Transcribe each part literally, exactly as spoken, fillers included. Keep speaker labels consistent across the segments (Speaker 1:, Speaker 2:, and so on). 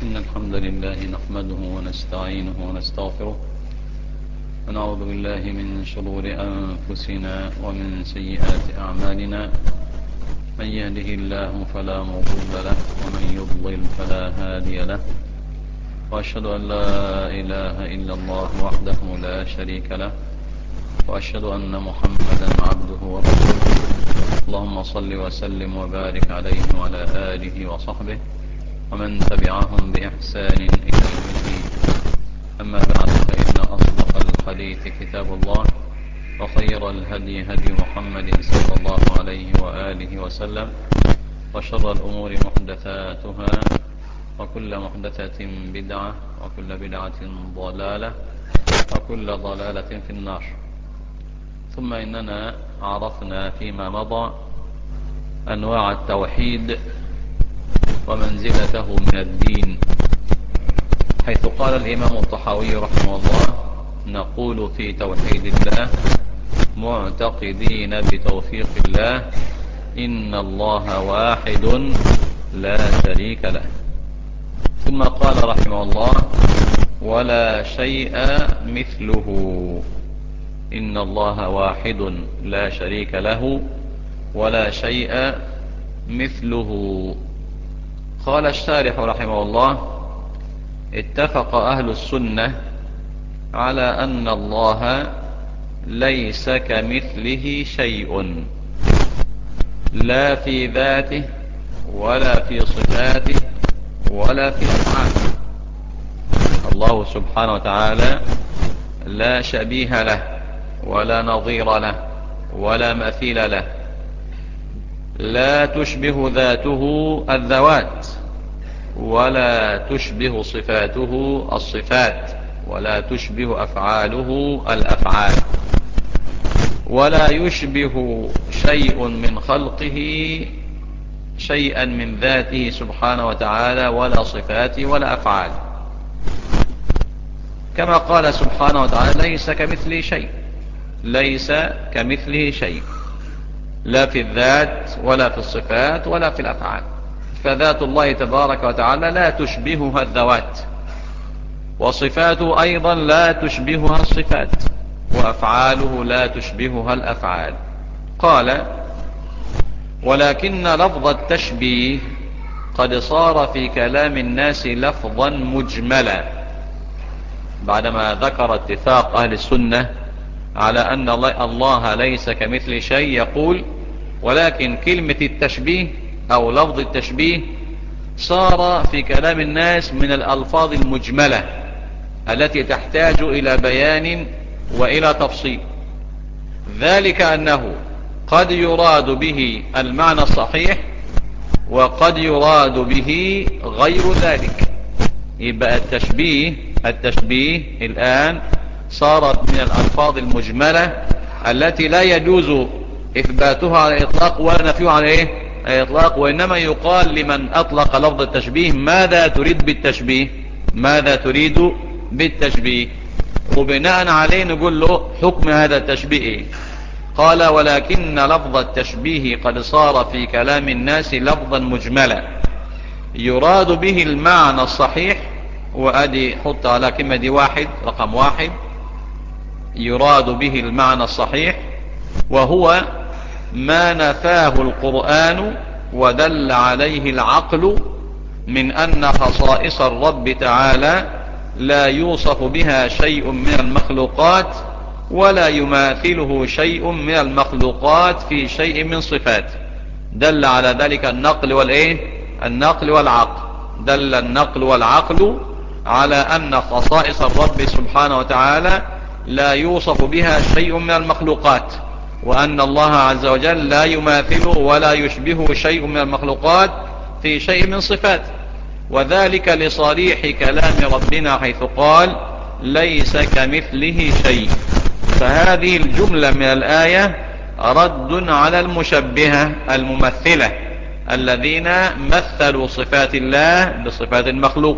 Speaker 1: إن الحمد لله نحمده ونستعينه ونستغفره ونعوذ بالله من شرور أنفسنا ومن سيئات أعمالنا. من يهده الله فلا مضل له ومن يضلل فلا هادي له، وأشهد أن لا إله إلا الله وحده لا شريك له، وأشهد أن محمدا عبده ورسوله. اللهم صل وسلم وبارك عليه وعلى آله وصحبه ومن تبعهم بإحسان إلى يوم الدين. أما بعد، فإن أصدق الحديث كتاب الله، وخير الهدي هدي محمد صلى الله عليه وآله وسلم، وشر الأمور محدثاتها، وكل محدثة بدعة، وكل بدعة ضلالة، وكل ضلالة في النار. ثم إننا عرفنا فيما مضى أنواع التوحيد ومنزلته من الدين، حيث قال الإمام الطحاوي رحمه الله: نقول في توحيد الله معتقدين بتوفيق الله إن الله واحد لا شريك له. ثم قال رحمه الله: ولا شيء مثله. إن الله واحد لا شريك له ولا شيء مثله. قال الشارح رحمه الله: اتفق أهل السنة على أن الله ليس كمثله شيء، لا في ذاته ولا في صفاته ولا في أفعاله. الله سبحانه وتعالى لا شبيه له ولا نظير له ولا مثيل له. لا تشبه ذاته الذوات، ولا تشبه صفاته الصفات، ولا تشبه أفعاله الأفعال، ولا يشبه شيء من خلقه شيئا من ذاته سبحانه وتعالى ولا صفاته ولا أفعاله. كما قال سبحانه وتعالى: ليس كمثله شيء. ليس كمثله شيء، لا في الذات ولا في الصفات ولا في الأفعال. فذات الله تبارك وتعالى لا تشبهها الذوات، وصفاته أيضا لا تشبهها الصفات، وأفعاله لا تشبهها الأفعال. قال: ولكن لفظ التشبيه قد صار في كلام الناس لفظا مجملا. بعدما ذكر اتفاق أهل السنة على أن الله ليس كمثل شيء، يقول: ولكن كلمة التشبيه أو لفظ التشبيه صار في كلام الناس من الألفاظ المجملة التي تحتاج إلى بيان وإلى تفصيل. ذلك أنه قد يراد به المعنى الصحيح، وقد يراد به غير ذلك. يبقى التشبيه التشبيه الآن صارت من الألفاظ المجملة التي لا يجوز إثباتها على الإطلاق ولا نفيها على إيه؟ على الإطلاق. وإنما يقال لمن أطلق لفظ التشبيه: ماذا تريد بالتشبيه؟ ماذا تريد بالتشبيه؟ وبناء عليه نقول له حكم هذا التشبيه. قال: ولكن لفظ التشبيه قد صار في كلام الناس لفظا مجملا يراد به المعنى الصحيح. وأدي حط على كلمة دي واحد، رقم واحد، يراد به المعنى الصحيح، وهو ما نفاه القرآن ودل عليه العقل من أن خصائص الرب تعالى لا يوصف بها شيء من المخلوقات، ولا يماثله شيء من المخلوقات في شيء من صفات. دل على ذلك النقل والإيه؟ النقل والعقل. دل النقل والعقل على أن خصائص الرب سبحانه وتعالى لا يوصف بها شيء من المخلوقات، وأن الله عز وجل لا يماثله ولا يشبهه شيء من المخلوقات في شيء من صفات. وذلك لصريح كلام ربنا حيث قال: ليس كمثله شيء. فهذه الجملة من الآية رد على المشبهة الممثلة الذين مثلوا صفات الله بصفات المخلوق.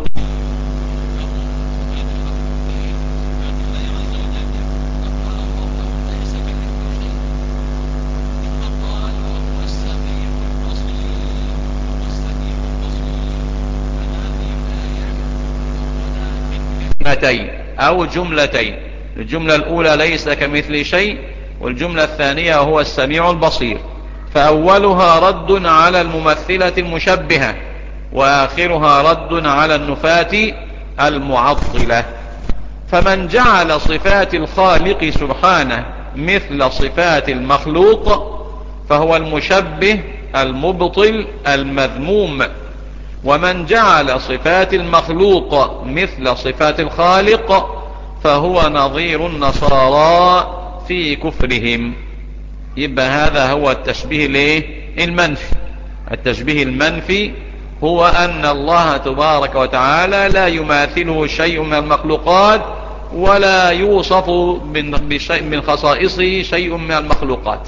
Speaker 1: كلمتين أو جملتين. الجملة الأولى ليس كمثل شيء، والجملة الثانية هو السميع البصير. فأولها رد على الممثلة المشبهة، وآخرها رد على النفاة المعطلة. فمن جعل صفات الخالق سبحانه مثل صفات المخلوق فهو المشبه المبطل المذموم، ومن جعل صفات المخلوق مثل صفات الخالق فهو نظير النصارى في كفرهم. يبقى هذا هو التشبيه الايه المنفي. التشبيه المنفي هو أن الله تبارك وتعالى لا يماثله شيء من المخلوقات، ولا يوصف بشيء من خصائصه شيء من المخلوقات.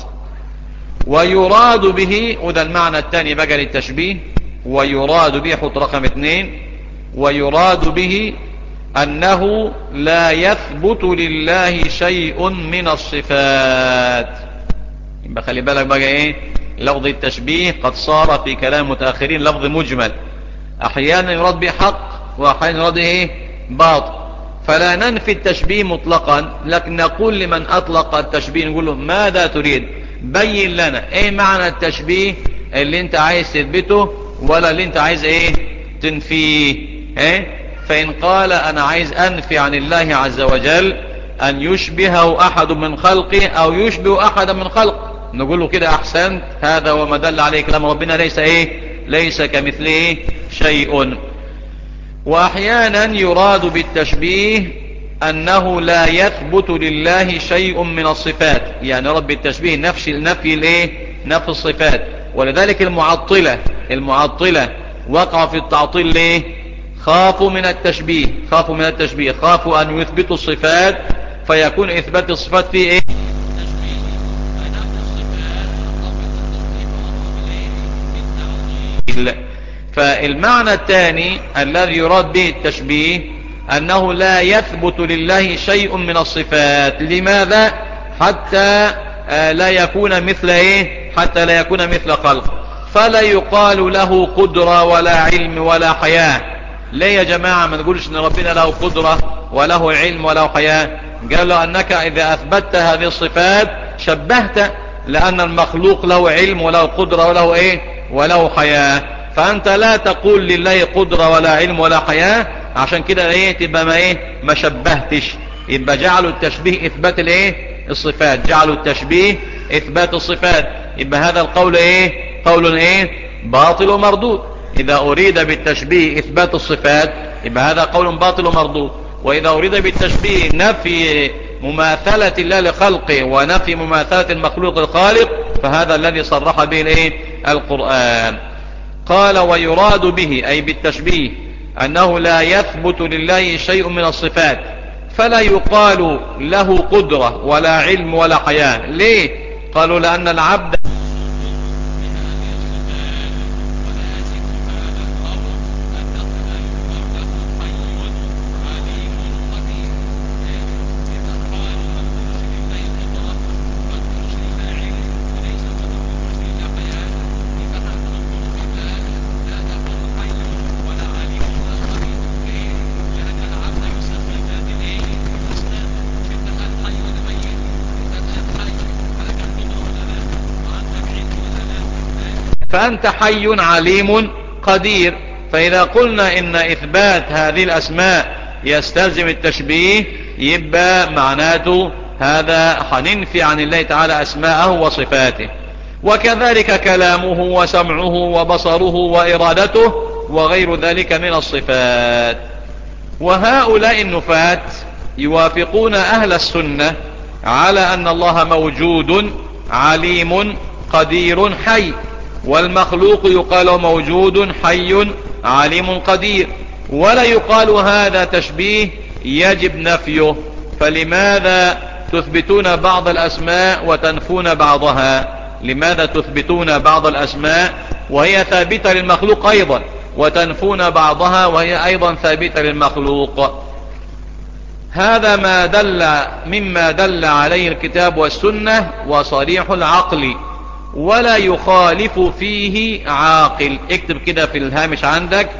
Speaker 1: ويراد به، وده المعنى الثاني بقى للتشبيه، ويراد به حط رقم اثنين، ويراد به أنه لا يثبت لله شيء من الصفات. يبقى خلي بالك بقى ايه، لفظ التشبيه قد صار في كلام متأخرين لفظ مجمل، احيانا يراد به حق واحيانا يراد ايه باطل. فلا ننفي التشبيه مطلقا، لكن نقول لمن اطلق التشبيه نقول له ماذا تريد، بين لنا ايه معنى التشبيه اللي انت عايز تثبته ولا اللي انت عايز ايه تنفيه. ايه فان قال انا عايز انفي عن الله عز وجل ان يشبهه احد من خلقه او يشبه احدا من خلقه، نقول له كده احسنت، هذا وما دل عليه كلام ربنا ليس ايه ليس كمثله شيء. واحيانا يراد بالتشبيه انه لا يثبت لله شيء من الصفات، يعني رب التشبيه نفي نفي الايه نفي الصفات. ولذلك المعطلة المعطلة وقع في التعطيل ليه؟ خافوا من التشبيه خافوا من التشبيه خافوا ان يثبتوا الصفات فيكون اثبات الصفات فيه ايه فالمعنى الثاني الذي يراد به التشبيه أنه لا يثبت لله شيء من الصفات. لماذا؟ حتى لا يكون مثل إيه حتى لا يكون مثل خلق. فلا يقال له قدرة ولا علم ولا حياة. ليه يا جماعة ما نقولش ان ربنا له قدرة وله علم وله حياة؟ قالوا أنك إذا أثبتت هذه الصفات شبهت، لأن المخلوق له علم وله قدرة وله إيه وله حياة، فأنت لا تقول لله قدرة ولا علم ولا حياة، عشان كده ايه تبقى ما ايه ما شبهتش. يبقى جعلوا التشبيه اثبات الايه الصفات، جعلوا التشبيه اثبات الصفات. يبقى هذا القول ايه قول ايه باطل ومردود. اذا اريد بالتشبيه اثبات الصفات يبقى هذا قول باطل ومردود، واذا اريد بالتشبيه نفي مماثلة الله لخلقه ونفي مماثلة المخلوق الخالق فهذا الذي صرح به الايه القرآن. قال ويراد به أي بالتشبيه أنه لا يثبت لله شيء من الصفات، فلا يقال له قدرة ولا علم ولا حياة. ليه؟ قالوا لأن العبد فأنت حي عليم قدير. فإذا قلنا إن إثبات هذه الأسماء يستلزم التشبيه يبقى معناته هذا حننفي عن الله تعالى أسماءه وصفاته. وكذلك كلامه وسمعه وبصره وإرادته وغير ذلك من الصفات. وهؤلاء النفاة يوافقون أهل السنة على أن الله موجود عليم قدير حي، والمخلوق يقال موجود حي عليم قدير، ولا يقال هذا تشبيه يجب نفيه. فلماذا تثبتون بعض الأسماء وتنفون بعضها؟ لماذا تثبتون بعض الأسماء وهي ثابتة للمخلوق أيضا وتنفون بعضها وهي أيضا ثابتة للمخلوق؟ هذا ما دل مما دل عليه الكتاب والسنة وصريح العقل، ولا يخالف فيه عاقل. اكتب كده في الهامش عندك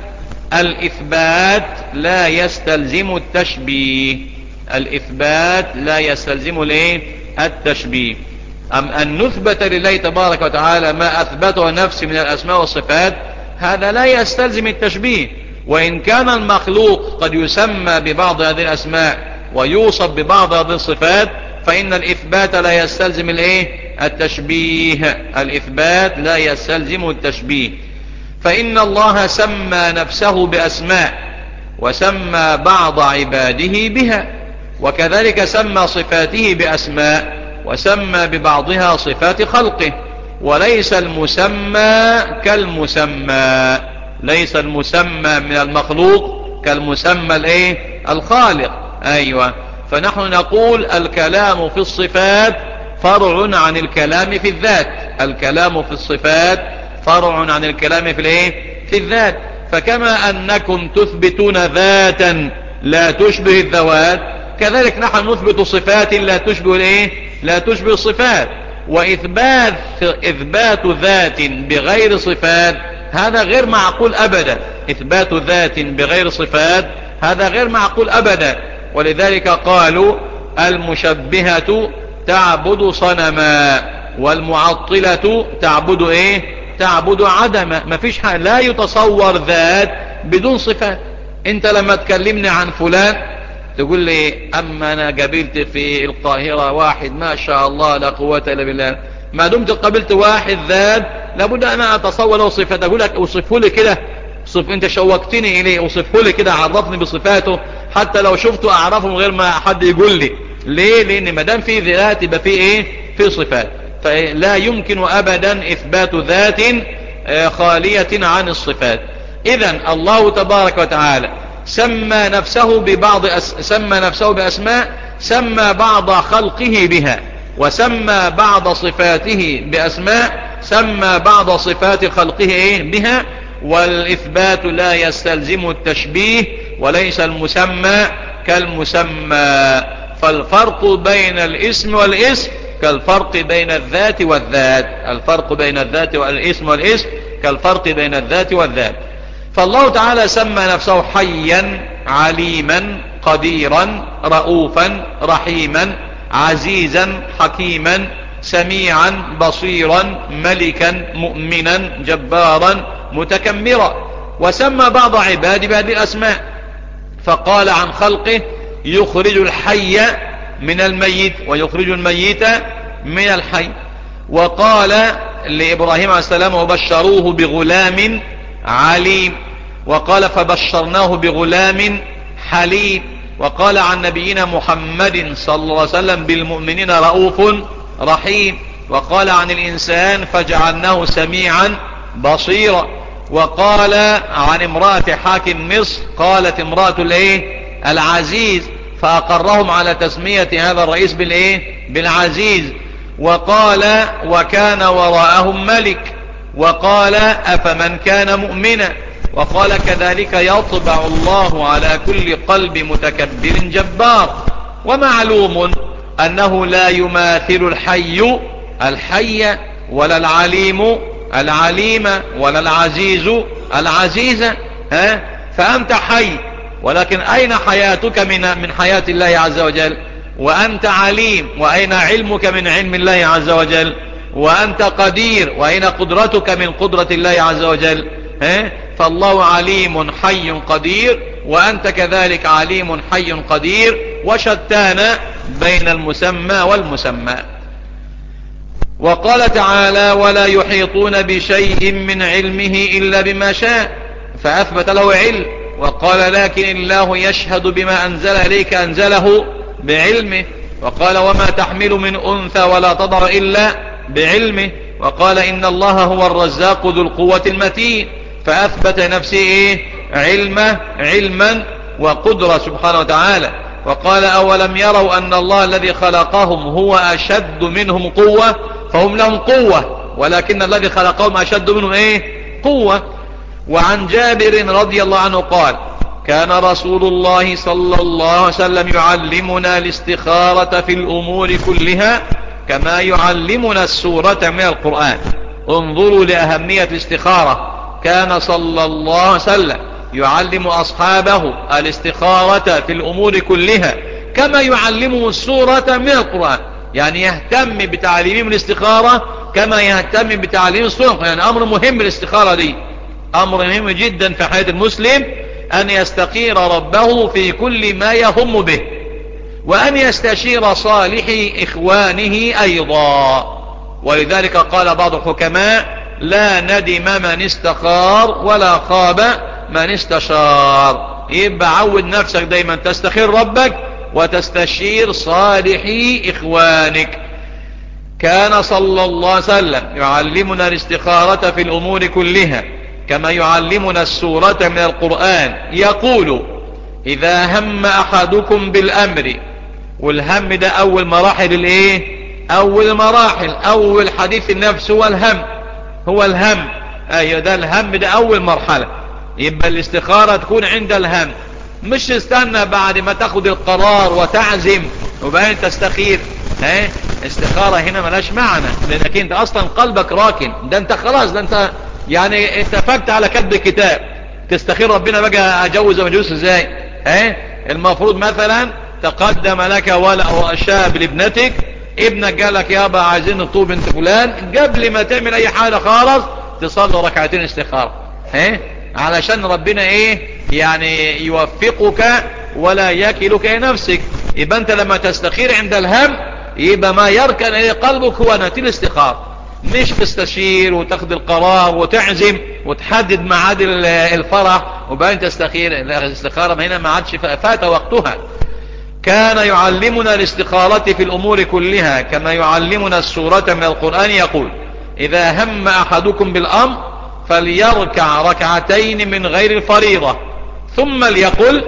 Speaker 1: الإثبات لا يستلزم التشبيه. الإثبات لا يستلزم الايه؟ التشبيه. أم أن نثبت لله تبارك وتعالى ما أثبته نفسه من الأسماء والصفات، هذا لا يستلزم التشبيه. وإن كان المخلوق قد يسمى ببعض هذه الأسماء ويوصف ببعض هذه الصفات، فإن الإثبات لا يستلزم الايه؟ التشبيه. الإثبات لا يستلزم التشبيه. فإن الله سمى نفسه بأسماء وسمى بعض عباده بها، وكذلك سمى صفاته بأسماء وسمى ببعضها صفات خلقه. وليس المسمى كالمسمى، ليس المسمى من المخلوق كالمسمى الايه؟ الخالق. ايوه. فنحن نقول الكلام في الصفات فرع عن الكلام في الذات. الكلام في الصفات فرع عن الكلام في الايه؟ في الذات. فكما انكم تثبتون ذاتا لا تشبه الذوات، كذلك نحن نثبت صفات لا تشبه الايه؟ لا تشبه الصفات. واثبات اثبات ذات بغير صفات هذا غير معقول ابدا. اثبات ذات بغير صفات هذا غير معقول ابدا. ولذلك قالوا المشبهة تعبد صنما، والمعطلة تعبد ايه؟ تعبد عدما. ما فيش حاجة، لا يتصور ذات بدون صفات. انت لما تكلمني عن فلان تقول لي اما انا قابلت في القاهرة واحد ما شاء الله لا قوة الا بالله. ما دمت قابلت واحد ذات لابد ان اتصور له صفات. اقول لك اوصفه لي كده، صف انت شوقتني اليه، اوصفه لي كده، عرفني بصفاته حتى لو شفته اعرفه من غير ما حد يقول لي. ليه؟ لان ما دام في ذات يبقى في ايه؟ في صفات. فلا يمكن ابدا اثبات ذات خالية عن الصفات. اذا الله تبارك وتعالى سمى نفسه ببعض أس... سمى نفسه بأسماء، سمى بعض خلقه بها، وسمى بعض صفاته بأسماء، سمى بعض صفات خلقه إيه؟ بها. والإثبات لا يستلزم التشبيه، وليس المسمى كالمسمى. فالفرق بين الاسم والاسم كالفرق بين الذات والذات. الفرق بين الذات والاسم والاسم كالفرق بين الذات والذات. فالله تعالى سمى نفسه حيا عليما قديرا رؤوفا رحيما عزيزا حكيما سميعا بصيرا ملكا مؤمنا جبارا متكبرا. وسمى بعض عباده بهذه الأسماء، فقال عن خلقه يخرج الحي من الميت ويخرج الميت من الحي. وقال لإبراهيم عليه السلام وبشروه بغلام عليم. وقال فبشرناه بغلام حليم. وقال عن نبينا محمد صلى الله عليه وسلم بالمؤمنين رؤوف رحيم. وقال عن الإنسان فجعلناه سميعا بصيرا. وقال عن امرأة حاكم مصر قالت امرأة الايه؟ العزيز، فأقرهم على تسمية هذا الرئيس بالايه؟ بالعزيز. وقال وكان وراءهم ملك. وقال أفمن كان مؤمنا. وقال كذلك يطبع الله على كل قلب متكبر جبار. ومعلوم أنه لا يماثل الحي الحي ولا العليم العليم ولا العزيز العزيز. ها؟ فأنت حي، ولكن أين حياتك من من حياة الله عز وجل؟ وأنت عليم، وأين علمك من علم الله عز وجل؟ وأنت قدير، وأين قدرتك من قدرة الله عز وجل؟ ها؟ فالله عليم حي قدير، وأنت كذلك عليم حي قدير، وشتان بين المسمى والمسمى. وقال تعالى ولا يحيطون بشيء من علمه إلا بما شاء، فأثبت له علم. وقال لكن الله يشهد بما أنزل إليك أنزله بعلمه. وقال وما تحمل من أنثى ولا تضع إلا بعلمه. وقال إن الله هو الرزاق ذو القوة المتين، فأثبت نفسه إيه؟ علمه علما وقدرة سبحانه وتعالى. وقال أولم يروا أن الله الذي خلقهم هو أشد منهم قوة، فهم لهم قوة، ولكن الذي خلقهم أشد منهم إيه؟ قوة. وعن جابر رضي الله عنه قال كان رسول الله صلى الله عليه وسلم يعلمنا الاستخارة في الأمور كلها كما يعلمنا السورة من القرآن. انظروا لأهمية الاستخارة. كان صلى الله عليه وسلم يعلم أصحابه الاستخارة في الأمور كلها كما يعلمهم السورة من القرآن. يعني يهتم بتعليمهم الاستخارة كما يهتم بتعليم السورة. يعني أمر مهم الاستخارة دي، أمر مهم جدا في حياة المسلم، أن يستخير ربه في كل ما يهم به، وأن يستشير صالح إخوانه أيضا. ولذلك قال بعض الحكماء: لا ندم من استخار ولا خاب من استشار. يبقى عود نفسك دايما تستخير ربك وتستشير صالح إخوانك. كان صلى الله عليه وسلم يعلمنا الاستخارة في الأمور كلها كما يعلمنا السورة من القرآن. يقول: إذا هم أحدكم بالأمر. والهم ده أول مراحل الإيه؟ أول مراحل أول حديث النفس هو الهم، هو الهم. أيوة، ده الهم ده أول مرحلة. يبقى الاستخارة تكون عند الهم، مش تستنى بعد ما تاخد القرار وتعزم وبعدين تستخير. ها، استخارة هنا ملاش معنى، لأنك انت أصلا قلبك راكن. ده انت خلاص، ده انت يعني اتفقت على كتب الكتاب. تستخير ربنا بقى أجوز ومجوز ازاي؟ ها، المفروض مثلا تقدم لك ولا شاب لابنتك، ابنك قال لك يابا عايزين نطوب بنت فلان، قبل ما تعمل اي حاجة خالص تصلي ركعتين استخارة. ها، علشان ربنا ايه يعني يوفقك ولا يكلك الى نفسك. يبقى انت لما تستخير عند الهم يبقى ما يركن الى قلبك هو نتيجة الاستخارة، مش تستشير وتاخد القرار وتعزم وتحدد ميعاد الفرح وبعدين تستخير. الاستخارة هنا ما عادش فات وقتها. كان يعلمنا الاستخارة في الأمور كلها كما يعلمنا السورة من القرآن. يقول: إذا هم أحدكم بالأمر فليركع ركعتين من غير الفريضة ثم ليقل.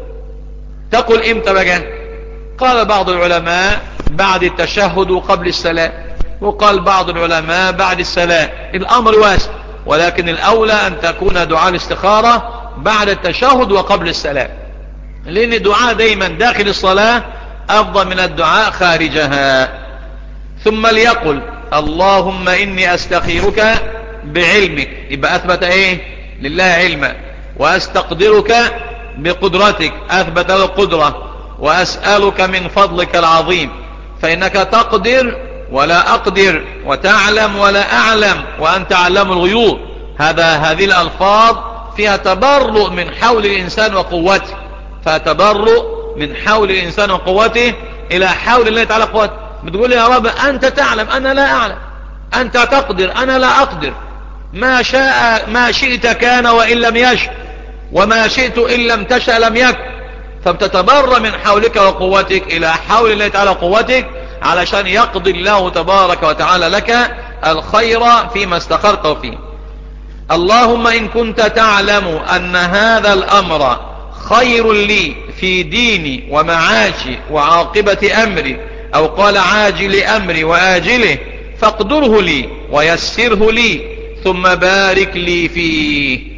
Speaker 1: تقل امتى بقى؟ قال بعض العلماء بعد التشهد وقبل السلام، وقال بعض العلماء بعد السلام. الأمر واسع، ولكن الأولى أن تكون دعاء الاستخارة بعد التشهد وقبل السلام، لأن الدعاء دايما داخل الصلاة أفضل من الدعاء خارجها. ثم ليقل: اللهم إني أستخيرك بعلمك. يبقى أثبت إيه؟ لله علما. وأستقدرك بقدرتك، أثبت له القدرة. وأسألك من فضلك العظيم، فإنك تقدر ولا أقدر، وتعلم ولا أعلم، وأنت علام الغيوب. هذا هذه الألفاظ فيها تبرؤ من حول الإنسان وقوته، فتبرؤ من حول الإنسان وقوته إلى حول الله تعالى قوته. بتقول يا رب أنت تعلم أنا لا أعلم، أنت تقدر أنا لا أقدر، ما شاء ما شئت كان وإن لم يشأ، وما شئت إن لم تشأ لم يكن. فبتتبرى من حولك وقوتك إلى حول الله تعالى قوتك علشان يقضي الله تبارك وتعالى لك الخير فيما استخرته فيه. اللهم إن كنت تعلم أن هذا الأمر خير لي في ديني ومعاشي وعاقبة أمري، أو قال عاجل أمري وآجله، فاقدره لي ويسره لي ثم بارك لي فيه.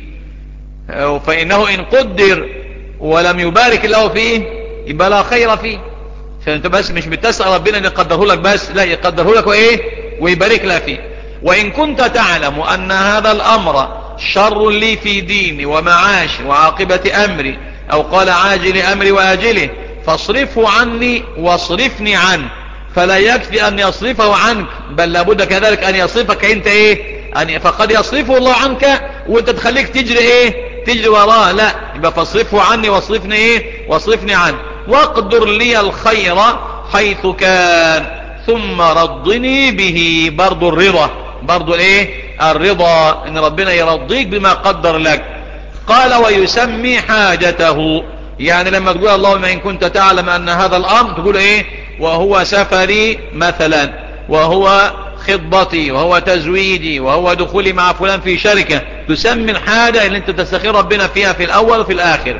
Speaker 1: فإنه إن قدر ولم يبارك له فيه يبقى لا خير فيه. فأنت بس مش بتسأل ربنا أن يقدره لك بس، لا، يقدره لك وإيه ويبارك له فيه. وإن كنت تعلم أن هذا الأمر شر لي في ديني ومعاشي وعاقبة أمري، أو قال عاجل أمري وآجله، فاصرفه عني واصرفني عنه. فلا يكفي أن يصرفه عنك، بل لابد كذلك أن يصرفك أنت إيه أن فقد يصرفه الله عنك وأنت تخليك تجري إيه تجري وراه. لا، يبقى فاصرفه عني واصرفني إيه واصرفني عنه. واقدر لي الخير حيث كان ثم رضني به. برضو الرضا، برضو الايه الرضا ان ربنا يرضيك بما قدر لك. قال: ويسمي حاجته. يعني لما تقول اللهم إن كنت تعلم أن هذا الأمر، تقول إيه وهو سفري مثلا، وهو خطبتي، وهو تزويدي، وهو دخولي مع فلان في شركة. تسمي الحاجة اللي انت تستخير ربنا فيها في الأول وفي الآخر.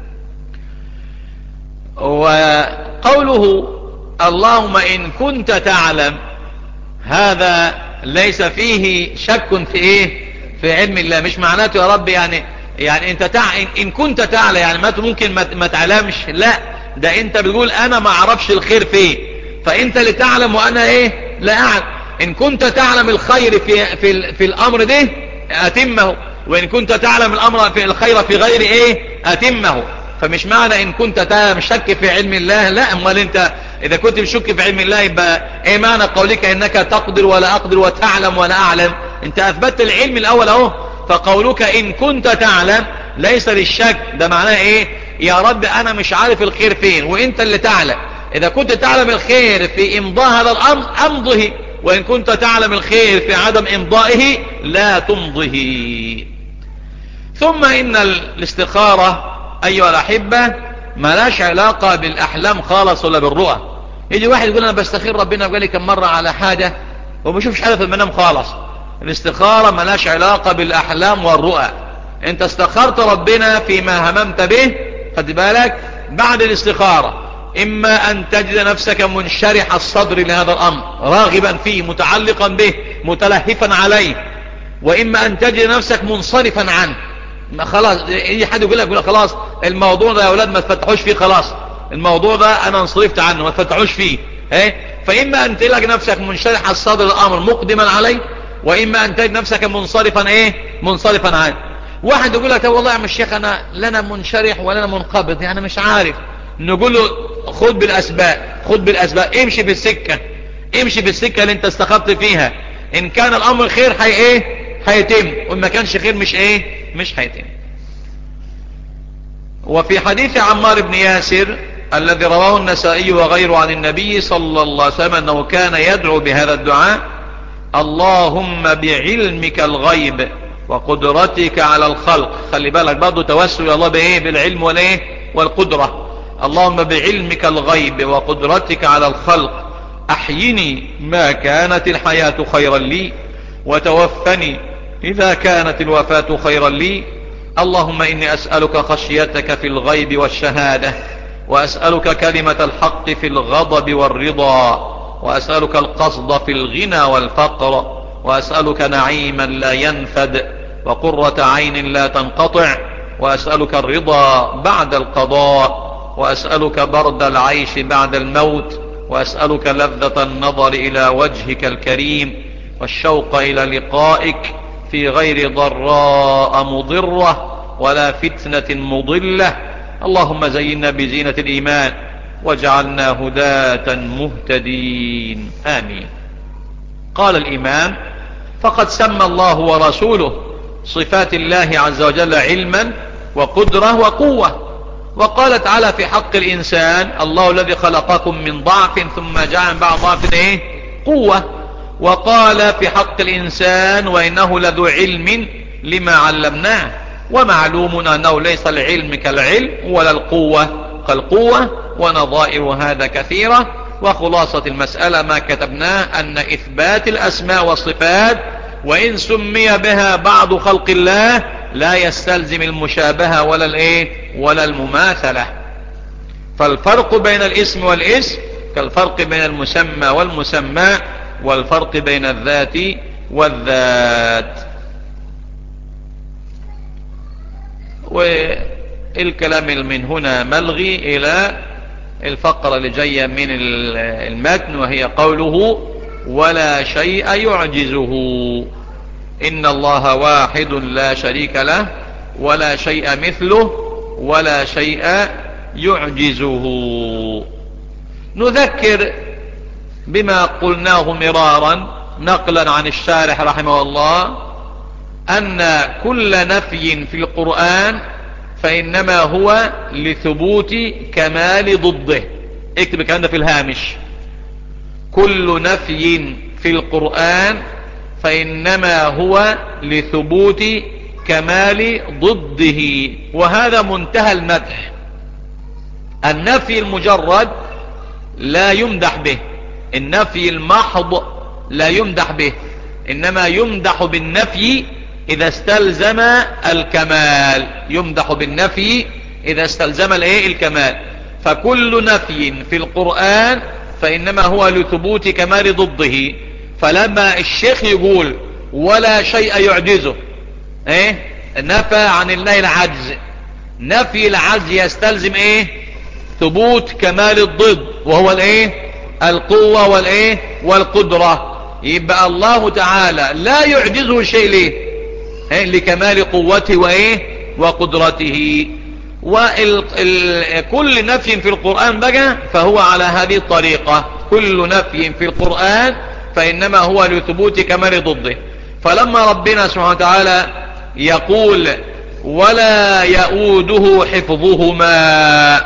Speaker 1: وقوله اللهم إن كنت تعلم، هذا ليس فيه شك في إيه في علم الله. مش معناته يا رب يعني يعني انت تع... ان كنت تعلم يعني ما ممكن ما, ما تعلمش، لا، ده انت بتقول انا ما اعرفش الخير فيه، فانت اللي تعلم وانا ايه لا اعلم. ان كنت تعلم الخير في في, في الامر ده اتمه، وإن كنت تعلم الأمر في الخير في غير إيه أتمه. فمش معنى إن كنت تعلم شك في علم الله، لا، أمال أنت إذا كنت بشك في علم الله يبقى إيه معنى قولك إنك تقدر ولا أقدر وتعلم ولا أعلم؟ أنت أثبتت العلم الأول أهو. فقولك إن كنت تعلم ليس للشك، ده معناه إيه؟ يا رب أنا مش عارف الخير فين وإنت اللي تعلم. إذا كنت تعلم الخير في إمضاء هذا الأمر أمضه، وإن كنت تعلم الخير في عدم إمضائه لا تمضه. ثم إن الاستخارة أيها الأحبة ما لاش علاقة بالأحلام خالص ولا بالرؤى. يجي واحد يقول أنا بستخير ربنا وقال لي كم مرة على حاجة وبشوفش حاجة في المنام خالص. الاستخارة ما لاش علاقة بالأحلام والرؤى. انت استخرت ربنا فيما هممت به، خد بالك، بعد الاستخارة إما أن تجد نفسك منشرح الصدر لهذا الأمر راغبا فيه متعلقا به متلهفا عليه، وإما أن تجد نفسك منصرفا عنه. خلاص يجي حد يقول لك يقول لك خلاص الموضوع ده يا أولاد ما تفتحوش فيه، خلاص الموضوع ده أنا انصرفت عنه ما تفتحوش فيه. ايه؟ فإما أن تلقى نفسك منشرح الصدر الأمر مقدما عليه، وإما أن تجد نفسك منصرفا ايه منصرفا عنه. واحد يقول لك والله يا عم الشيخ أنا لنا منشرح ولا أنا منقبض، يعني مش عارف. نقول له خد بالأسباب، خد بالأسباب، امشي في السكة، امشي في السكة اللي انت استخبت فيها. ان كان الامر خير حي ايه هيتم، وان ما كانش خير مش ايه مش هيتم. وفي حديث عمار بن ياسر الذي رواه النسائي وغيره عن النبي صلى الله عليه وسلم انه كان يدعو بهذا الدعاء: اللهم بعلمك الغيب وقدرتك على الخلق. خلي بالك برضه توسل يا الله بايه بالعلم والايه والقدرة. اللهم بعلمك الغيب وقدرتك على الخلق أحيني ما كانت الحياة خيرا لي، وتوفني إذا كانت الوفاة خيرا لي. اللهم إني أسألك خشيتك في الغيب والشهادة، وأسألك كلمة الحق في الغضب والرضا، وأسألك القصد في الغنى والفقر، وأسألك نعيما لا ينفد وقرة عين لا تنقطع، وأسألك الرضا بعد القضاء، وأسألك برد العيش بعد الموت، وأسألك لذة النظر إلى وجهك الكريم والشوق إلى لقائك في غير ضراء مضرة ولا فتنة مضلة. اللهم زينا بزينة الإيمان واجعلنا هداة مهتدين، آمين. قال الإمام: فقد سمى الله ورسوله صفات الله عز وجل علما وقدرة وقوة. وقال تعالى في حق الإنسان: الله الذي خلقكم من ضعف ثم جعل من بعد ضعف ايه قوة. وقال في حق الإنسان: وإنه لذو علم لما علمناه. ومعلوم أنه ليس العلم كالعلم ولا القوة كالقوة، ونظائر هذا كثيرة. وخلاصة المسألة ما كتبناه أن إثبات الأسماء والصفات وإن سمي بها بعض خلق الله لا يستلزم المشابهة ولا الايه ولا المماثلة. فالفرق بين الاسم والاسم كالفرق بين المسمى والمسمى، والفرق بين الذات والذات. والكلام من هنا ملغي إلى الفقرة اللي جاية من المتن، وهي قوله: ولا شيء يعجزه. إن الله واحد لا شريك له ولا شيء مثله ولا شيء يعجزه. نذكر بما قلناه مرارا نقلا عن الشارح رحمه الله أن كل نفي في القرآن فإنما هو لثبوت كمال ضده. اكتب الكلام ده في الهامش: كل نفي في القرآن فإنما هو لثبوت كمال ضده. وهذا منتهى المدح. النفي المجرد لا يمدح به، النفي المحض لا يمدح به، إنما يمدح بالنفي إذا استلزم الكمال. يمدح بالنفي إذا استلزم الايه الكمال. فكل نفي في القرآن فإنما هو لثبوت كمال ضده. فلما الشيخ يقول ولا شيء يعجزه، ايه نفى عن الله العجز. نفي العجز يستلزم ايه ثبوت كمال الضد، وهو الايه القوة والايه والقدرة. يبقى الله تعالى لا يعجزه شيء. ليه؟ لكمال قوته وايه وقدرته. وكل نفي في القرآن بقى فهو على هذه الطريقة، كل نفي في القرآن فإنما هو لثبوت كمال ضده. فلما ربنا سبحانه وتعالى يقول ولا يؤوده حفظهما،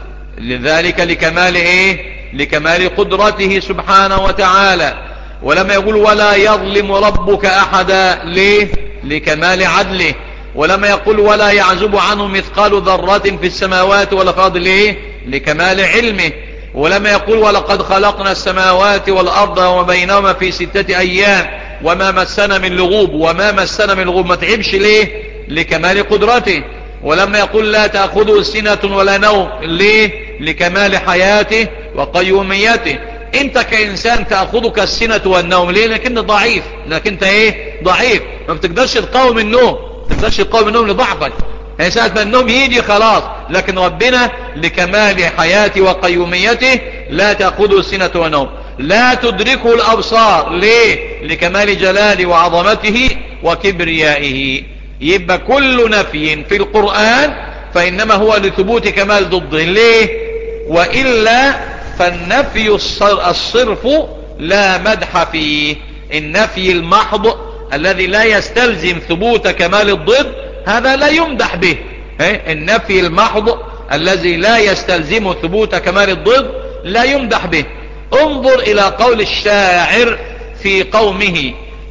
Speaker 1: لذلك لكمال ايه لكمال قدرته سبحانه وتعالى. ولما يقول ولا يظلم ربك احدا، ليه؟ لكمال عدله. ولما يقول ولا يعزب عنه مثقال ذرة في السماوات ولا في الارض، ليه؟ لكمال علمه. ولما يقول ولقد خلقنا السماوات والارض وما بينهما في ستة ايام وما مسنا من لغوب، وما مسنا من لغوب ما تعبش، ليه؟ لكمال قدرته. ولما يقول لا تأخذه سنة ولا نوم، ليه؟ لكمال حياته وقيوميته. انت كإنسان تأخذك السنة والنوم، ليه؟ لكن ضعيف، لكن انت ايه ضعيف، ما بتقدرش تقاوم النوم، ما تقدرش تقاوم النوم لضعفك، يعني ساعة ما النوم يجي خلاص. لكن ربنا لكمال حياته وقيوميته لا تأخذه سنة ونوم، لا تدركه الأبصار، ليه؟ لكمال جلاله وعظمته وكبريائه. يبقى كل نفي في القرآن فإنما هو لثبوت كمال ضده، ليه؟ وإلا فالنفي الصرف لا مدح فيه. النفي المحض الذي لا يستلزم ثبوت كمال الضد هذا لا يمدح به. النفي المحض الذي لا يستلزم ثبوت كمال الضد لا يمدح به. انظر إلى قول الشاعر في قومه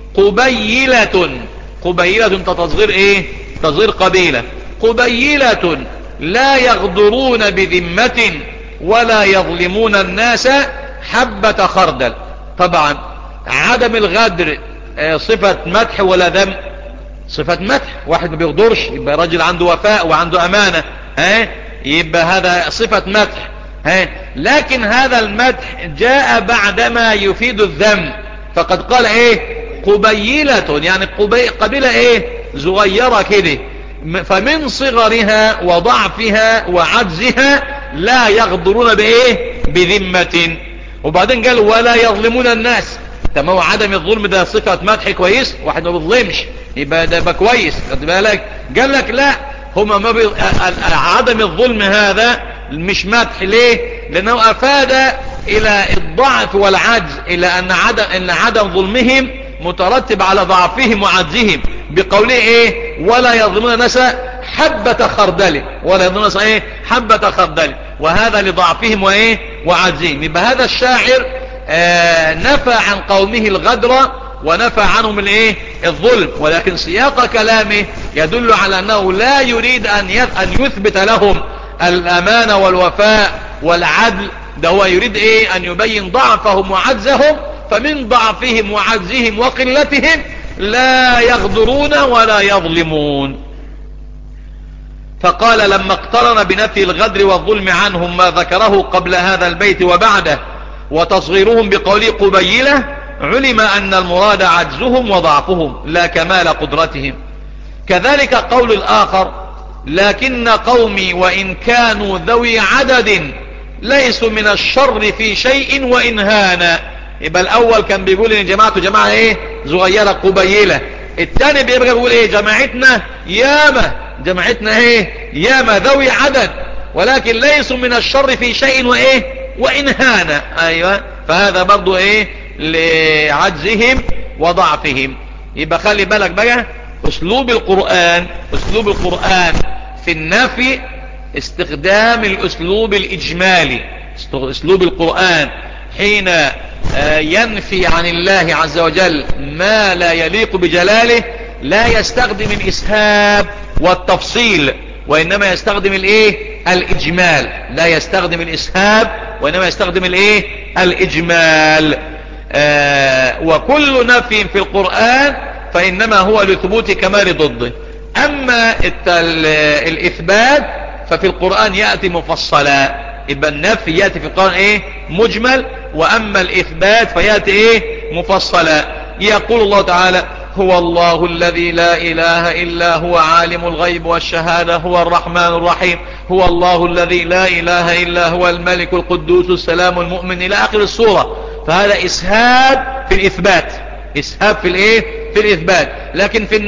Speaker 1: قبيلة، قبيلة تصغير ايه تصغير قبيلة، قبيلة لا يغدرون بذمة ولا يظلمون الناس حبة خردل. طبعا عدم الغدر صفة مدح ولا ذم؟ صفة مدح. واحد ما بيغدرش يبقى راجل عنده وفاء وعنده امانة، ها يبقى هذا صفة مدح. ها لكن هذا المدح جاء بعدما يفيد الذم، فقد قال ايه قبيلة، يعني قبيلة ايه صغيرة كده، فمن صغرها وضعفها وعجزها لا يغدرون بايه بذمة. وبعدين قال ولا يظلمون الناس. طب هو عدم الظلم ده صفة مدح كويس؟ واحد ما بيظلمش يبقى ده يبقى كويس، خد بالك. قال لك لا، هما ما بي... عدم الظلم هذا مش مدح، ليه؟ لانه افاد الى الضعف والعجز، الى ان عدم ان عدم ظلمهم مترتب على ضعفهم وعجزهم، بقوله ايه ولا يظلمون الناس حبة خردل، ولا يظلمون الناس ايه حبة خردل، وهذا لضعفهم وايه وعجزهم. يبقى هذا الشاعر آه نفى عن قومه الغدر ونفى عنهم الايه الظلم، ولكن سياق كلامه يدل على انه لا يريد ان ان يثبت لهم الامانة والوفاء والعدل، ده هو يريد ايه ان يبين ضعفهم وعجزهم، فمن ضعفهم وعجزهم وقلتهم لا يغدرون ولا يظلمون. فقال لما اقترن بنفي الغدر والظلم عنهم ما ذكره قبل هذا البيت وبعده وتصغيرهم بقوله قبيلة، علم أن المراد عجزهم وضعفهم لا كمال قدرتهم. كذلك قول الآخر لكن قومي وإن كانوا ذوي عدد ليسوا من الشر في شيء وإن هانا. يبقى الأول كان بيقول إن جماعته جماعة إيه صغيرة قبيلة، الثاني بيبقى بيقول إيه جماعتنا ياما، جماعتنا إيه ياما ذوي عدد ولكن ليسوا من الشر في شيء وإيه وإن هانا. أيوة، فهذا برضو إيه لعجزهم وضعفهم. يبقى خلي بالك بقى اسلوب القرآن، اسلوب القرآن في النفي استخدام الاسلوب الاجمالي. اسلوب القرآن حين ينفي عن الله عز وجل ما لا يليق بجلاله لا يستخدم الاسهاب والتفصيل، وانما يستخدم الايه الاجمال، لا يستخدم الاسهاب وانما يستخدم الايه الاجمال. آه وكل نفي في القرآن فانما هو لثبوت كمال ضده. اما الاثبات ففي القرآن يأتي مفصلا، يبقى النفي يأتي في القرآن ايه مجمل، واما الاثبات فيأتي ايه مفصلا. يقول الله تعالى هو الله الذي لا اله الا هو عالم الغيب والشهادة هو الرحمن الرحيم، هو الله الذي لا اله الا هو الملك القدوس السلام المؤمن الى اخر السورة. فهذا اسهاب في الاثبات، اسهاب في الايه في الاثبات. لكن في النفي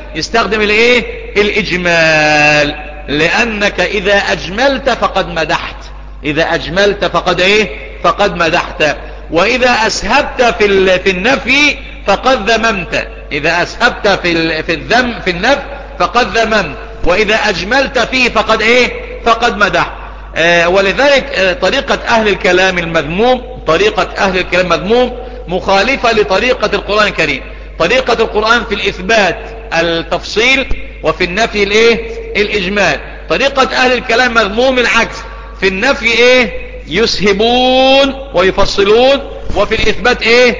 Speaker 1: يستخدم الايه الاجمال، لانك اذا اجملت فقد مدحت، اذا اجملت فقد ايه فقد مدحت، واذا اسهبت في في النفي فقد ذممت، اذا اسهبت في في الذم في النفي فقد ذممت، واذا اجملت فيه فقد ايه فقد مدحت. آه ولذلك آه طريقة اهل الكلام المذموم، طريقة اهل الكلام المذموم مخالفة لطريقة القرآن الكريم. طريقة القرآن في الاثبات التفصيل، وفي النفي الايه الاجمال. طريقة اهل الكلام مذموم العكس، في النفي ايه يسهبون ويفصلون، وفي الاثبات ايه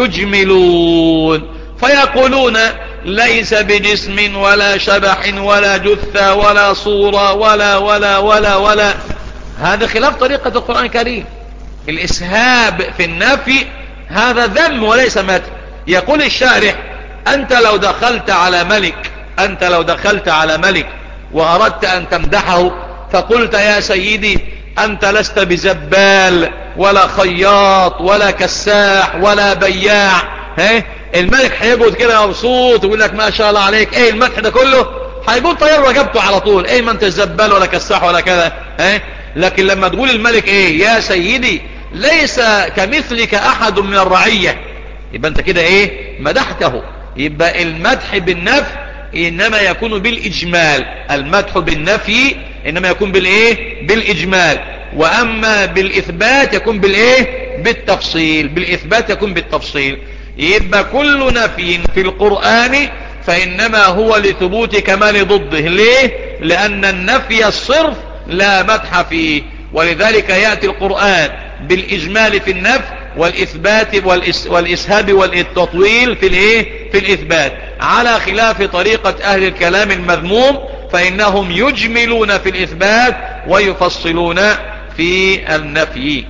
Speaker 1: يجملون. فيقولون ليس بجسم ولا شبح ولا جثة ولا صورة ولا ولا ولا ولا. هذا خلاف طريقة القرآن الكريم. الاسهاب في النفي هذا ذم وليس مدح. يقول الشارح انت لو دخلت على ملك، انت لو دخلت على ملك واردت ان تمدحه فقلت يا سيدي انت لست بزبال ولا خياط ولا كساح ولا بياع، ها الملك هيقعد كده مبسوط ويقول لك ما شاء الله عليك. ايه المدح ده كله؟ هيقول طيب رجبته على طول، ايه ما انت زبال ولا كساح ولا كذا، ها. لكن لما تقول الملك ايه يا سيدي ليس كمثلك احد من الرعية، يبقى انت كده ايه مدحته. يبقى المدح بالنفي انما يكون بالاجمال، المدح بالنفي انما يكون بالايه بالاجمال، واما بالاثبات يكون بالايه بالتفصيل، بالاثبات يكون بالتفصيل. يبقى كل نفي في القرآن فانما هو لثبوت كمال ضده. ليه؟ لان النفي الصرف لا مدح فيه، ولذلك يأتي القرآن بالاجمال في النفي والاثبات والاسهاب والتطويل في الايه في الاثبات، على خلاف طريقة اهل الكلام المذموم فانهم يجملون في الاثبات ويفصلون في النفي.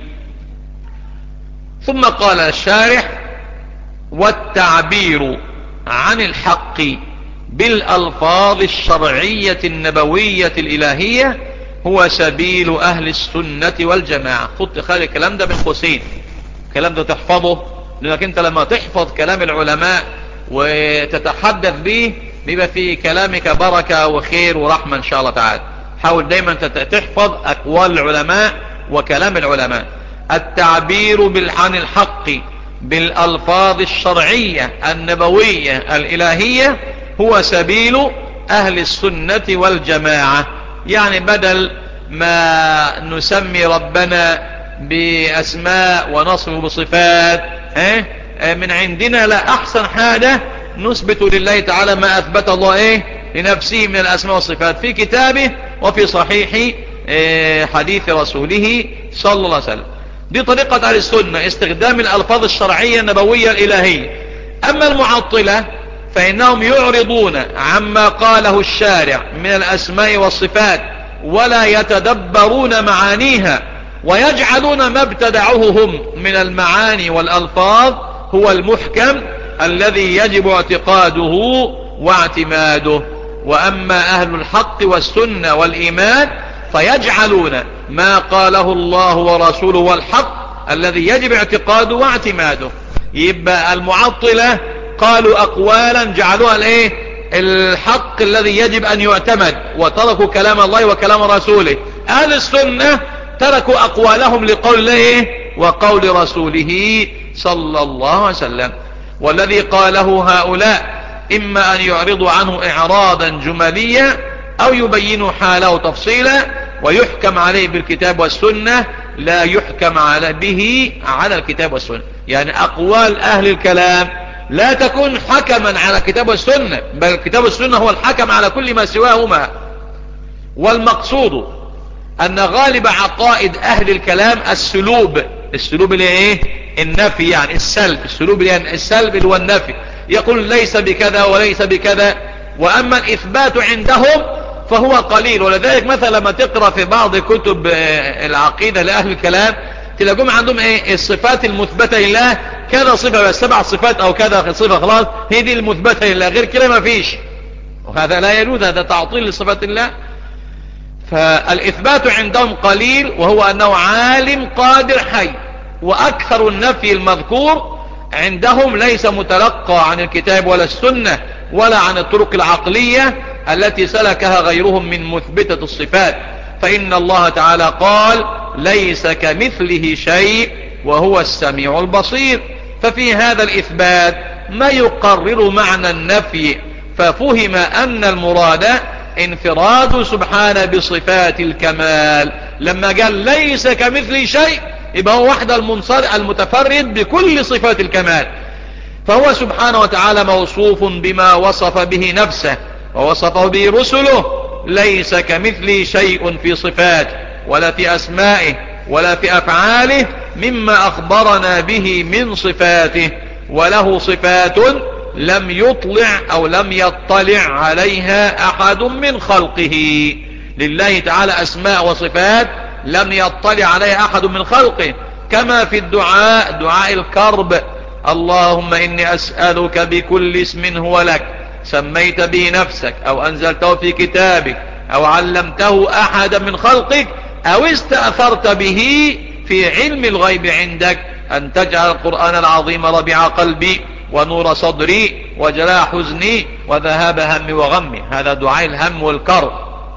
Speaker 1: ثم قال الشارح والتعبير عن الحق بالالفاظ الشرعية النبوية الالهية هو سبيل اهل السنة والجماعة. خد خلي الكلام ده من قوسين، الكلام ده تحفظه، لانك انت لما تحفظ كلام العلماء وتتحدث به بيبقى في كلامك بركة وخير ورحمة ان شاء الله تعالى. حاول دايما تحفظ اقوال العلماء وكلام العلماء. التعبير عن الحق بالالفاظ الشرعية النبوية الالهية هو سبيل اهل السنة والجماعة. يعني بدل ما نسمي ربنا باسماء ونصف بصفات من عندنا، لا احسن حاجة نثبت لله تعالى ما اثبت الله ايه لنفسه من الاسماء والصفات في كتابه وفي صحيح حديث رسوله صلى الله عليه وسلم. دي طريقة اهل السنة، استخدام الالفاظ الشرعية النبوية الالهية. اما المعطلة فانهم يعرضون عما قاله الشارع من الاسماء والصفات ولا يتدبرون معانيها، ويجعلون ما ابتدعوه هم من المعاني والألفاظ هو المحكم الذي يجب اعتقاده واعتماده. وأما أهل الحق والسنة والإيمان فيجعلون ما قاله الله ورسوله والحق الذي يجب اعتقاده واعتماده. يبقى المعطلة قالوا أقوالا جعلوها الايه الحق الذي يجب أن يعتمد، وتركوا كلام الله وكلام رسوله. أهل السنة تركوا أقوالهم لقول الله وقول رسوله صلى الله عليه وسلم. والذي قاله هؤلاء إما أن يعرضوا عنه إعراضا جماليا أو يبينوا حاله تفصيلا ويحكم عليه بالكتاب والسنة، لا يحكم على به على الكتاب والسنة. يعني أقوال أهل الكلام لا تكون حكما على الكتاب والسنة، بل الكتاب والسنة هو الحكم على كل ما سواهما. والمقصود أن غالب عقائد أهل الكلام السلوب، السلوب اللي ايه النفي، يعني السلب، السلوب اللي السلب اللي هو النفي. يقول ليس بكذا وليس بكذا. وأما الإثبات عندهم فهو قليل. ولذلك مثلا لما تقرأ في بعض كتب العقيدة لأهل الكلام تلاقوهم عندهم ايه الصفات المثبتة لله كذا صفة، بس سبع صفات او كذا صفة خلاص هي دي المثبتة لله، غير كده ما فيش. وهذا لا يجوز، هذا تعطيل لصفات الله. فالإثبات عندهم قليل، وهو أنه عالم قادر حي. وأكثر النفي المذكور عندهم ليس متلقى عن الكتاب ولا السنة، ولا عن الطرق العقلية التي سلكها غيرهم من مثبتة الصفات. فإن الله تعالى قال ليس كمثله شيء وهو السميع البصير. ففي هذا الإثبات ما يقرر معنى النفي، ففهم أن المراد انفراد سبحانه بصفات الكمال. لما قال ليس كمثله شيء يبقى هو وحده المتفرد بكل صفات الكمال. فهو سبحانه وتعالى موصوف بما وصف به نفسه ووصفه به رسله. ليس كمثله شيء في صفاته ولا في أسمائه ولا في أفعاله مما أخبرنا به من صفاته، وله صفات لم يطلع أو لم يطلع عليها أحد من خلقه. لله تعالى أسماء وصفات لم يطلع عليها أحد من خلقه، كما في الدعاء، دعاء الكرب: اللهم إني أسألك بكل اسم هو لك سميت به نفسك أو أنزلته في كتابك أو علمته أحدا من خلقك أو استأثرت به في علم الغيب عندك أن تجعل القرآن العظيم ربيع قلبي ونور صدري وجلاء حزني وذهاب همي وغمي. هذا دعاء الهم والكرب.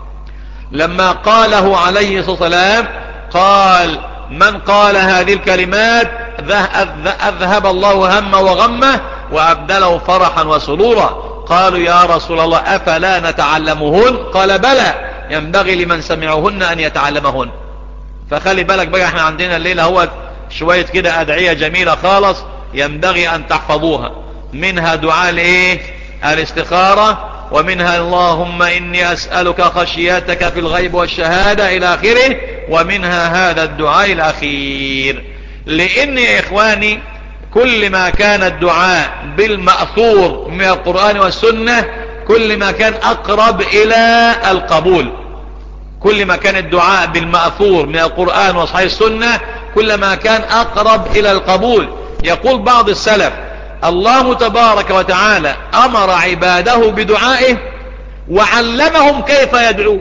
Speaker 1: لما قاله عليه الصلاة والسلام قال: من قال هذه الكلمات أذهب الله همه وغمه وأبدله فرحا وسرورا. قالوا: يا رسول الله أفلا نتعلمهن؟ قال: بلى، ينبغي لمن سمعهن أن يتعلمهن. فخلي بالك بقى، احنا عندنا الليلة هو شوية كده أدعية جميلة خالص ينبغي أن تحفظوها. منها دعاء الايه الاستخارة، ومنها اللهم إني أسألك خشيتك في الغيب والشهادة إلى آخره، ومنها هذا الدعاء الأخير. لأن يا إخواني كل ما كان الدعاء بالمأثور من القرآن والسنة كل ما كان أقرب إلى القبول. كل ما كان الدعاء بالمأثور من القرآن وصحيح السنة كل ما كان أقرب إلى القبول. يقول بعض السلف: الله تبارك وتعالى أمر عباده بدعائه وعلمهم كيف يدعو.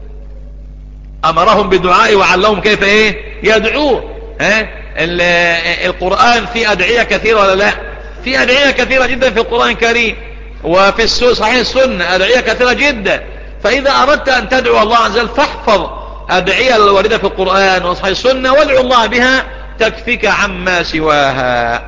Speaker 1: أمرهم بدعائه وعلمهم كيف ايه يدعوه. ها؟ القرآن فيه أدعية كثيرة ولا لا؟ فيه أدعية كثيرة جدا في القرآن الكريم، وفي صحيح السنة أدعية كثيرة جدا. فإذا أردت أن تدعو الله عز وجل فاحفظ أدعية الواردة في القرآن وصحيح السنة وادعو الله بها تكفيك عما سواها.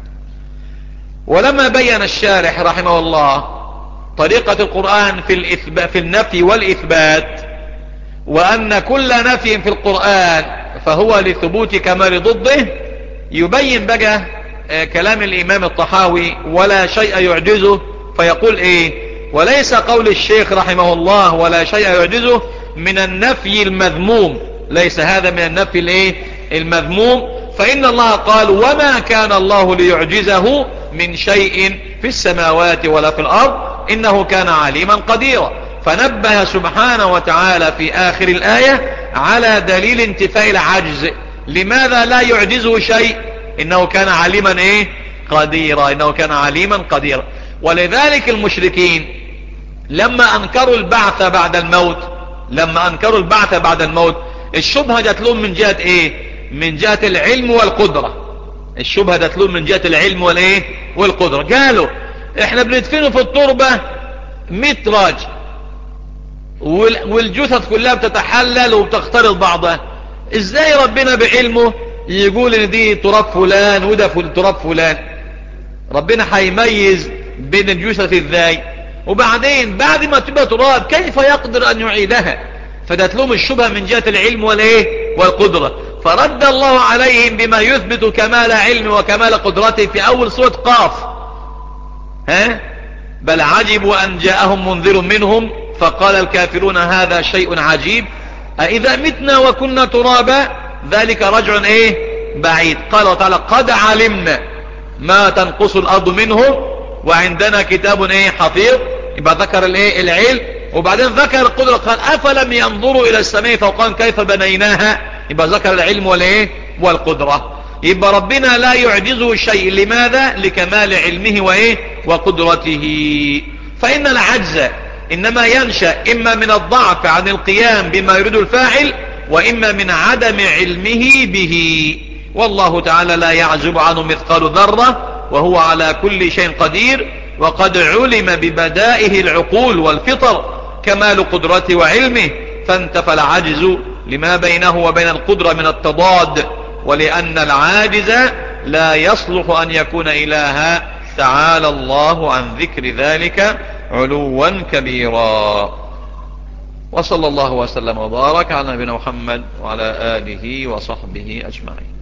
Speaker 1: ولما بين الشارح رحمه الله طريقة القرآن في الإثبات في النفي والإثبات، وأن كل نفي في القرآن فهو لثبوت كمال ضده، يبين بقى كلام الإمام الطحاوي: ولا شيء يعجزه. فيقول ايه: وليس قول الشيخ رحمه الله ولا شيء يعجزه من النفي المذموم، ليس هذا من النفي الايه المذموم. فإن الله قال: وما كان الله ليعجزه من شيء في السماوات ولا في الأرض إنه كان عليما قديرا. فنبه سبحانه وتعالى في آخر الآية على دليل انتفاء العجز. لماذا لا يعجزه شيء؟ إنه كان عليما ايه قديرا، إنه كان عليما قديرا. ولذلك المشركين لما أنكروا البعث بعد الموت لما أنكروا البعث بعد الموت الشبهة جات لهم من جهة ايه من جهة العلم والقدرة. الشبهة جات لهم من جهة العلم والايه والقدرة. قالوا: احنا بندفنه في التربة مئة راجل والجثث كلها بتتحلل وبتختلط بعضها، ازاي ربنا بعلمه يقول ان دي تراب فلان وده تراب فلان؟ ربنا هيميز بين الجثث ازاي؟ وبعدين بعد ما تبقى تراب كيف يقدر ان يعيدها؟ فدت لهم الشبهة من جهة العلم والايه والقدرة. فرد الله عليهم بما يثبت كمال علم وكمال قدرته في اول سورة قاف: ها بل عجبوا ان جاءهم منذر منهم فقال الكافرون هذا شيء عجيب أإذا متنا وكنا ترابا ذلك رجع ايه بعيد. قال تعالى: قد علمنا ما تنقص الارض منهم وعندنا كتاب ايه حفيظ. يبقى ذكر الايه العلم، وبعدين ذكر القدرة. قال: افلم ينظروا الى السماء فوقهم كيف بنيناها. يبقى ذكر العلم والايه والقدرة. يبقى ربنا لا يعجزه شيء. لماذا؟ لكمال علمه وايه وقدرته. فإن العجز إنما ينشأ إما من الضعف عن القيام بما يريد الفاعل، وإما من عدم علمه به. والله تعالى لا يعزب عنه مثقال ذرة وهو على كل شيء قدير. وقد علم ببدائه العقول والفطر كمال قدرته وعلمه، فانتفى العجز لما بينه وبين القدرة من التضاد، ولأن العاجز لا يصلح أن يكون إلها، تعالى الله عن ذكر ذلك علوا كبيرا. وصلى الله وسلم وبارك على نبينا محمد وعلى آله وصحبه أجمعين.